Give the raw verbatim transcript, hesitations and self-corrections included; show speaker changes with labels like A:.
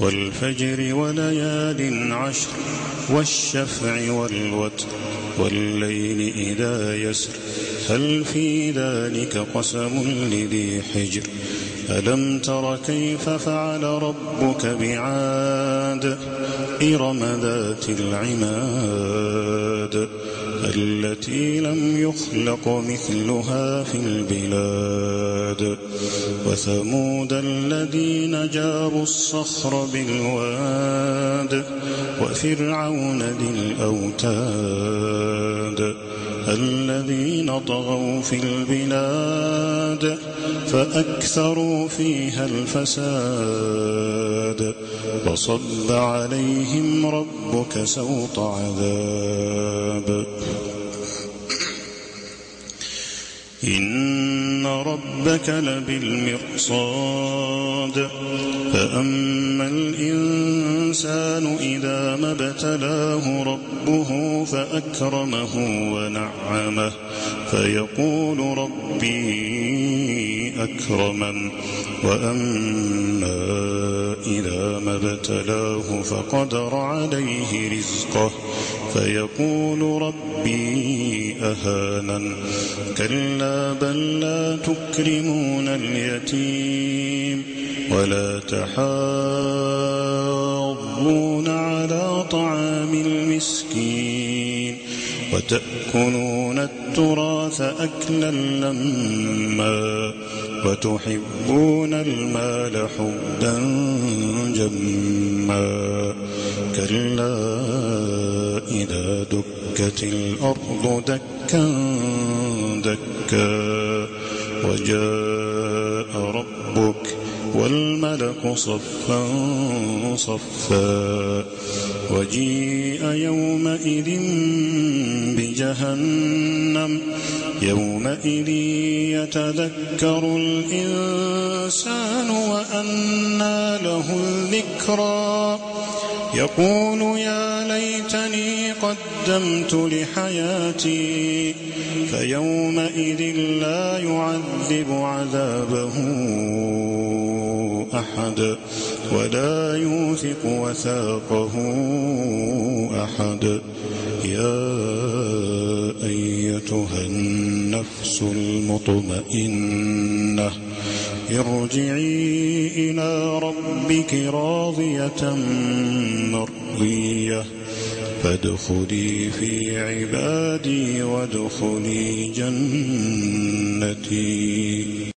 A: والفجر وليال عشر والشفع والوتر والليل إذا يسر هل في ذلك قسم لذي حجر ألم تر كيف فعل ربك بعاد إرم ذات العماد التي لم يخلق مثلها في البلاد وثمود الذين جابوا الصخر بالواد وفرعون ذي الأوتاد الذين طغوا في البلاد فأكثروا فيها الفساد فصب عليهم ربك سوط عذاب إن ربك لبالمرصاد فأما الإنسان إذا ما ابتلاه ربه فأكرمه ونعمه فيقول ربي أكرمن وأما إذا ما ابتلاه فقدر عليه رزقه فيقول ربي أهانن كلا بل لا تكرمون اليتيم ولا تحاضون على طعام المسكين وتأكلون التراث أكلا لما وتحبون المال حبا جما كلا إذا دكت الأرض دكا دكا وجاء ربك والملك صفا صفا وجيء يومئذ بجهنم يومئذ يتذكر الإنسان وأنى له الذكرى يقول يا ليتني قدمت لحياتي فيومئذ لا يعذب عذابه أحد ولا يوثق وثاقه أحد يا أيتها النفس المطمئنة ارجعي إلى ربك راضية مرضية فادخلي في عبادي وادخلي جنتي.